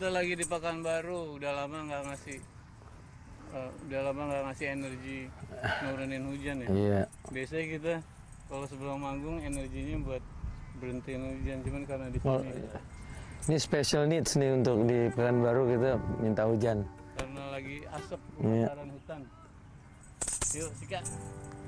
Kita lagi di Pekanbaru, udah lama nggak ngasih energi nurunin hujan ya. Iya. Biasanya kita kalau sebelum manggung energinya buat berhentiin hujan, cuman karena di sini Ini special needs nih untuk di Pekanbaru, kita minta hujan. karena lagi asap kebakaran hutan. Yuk, sikat.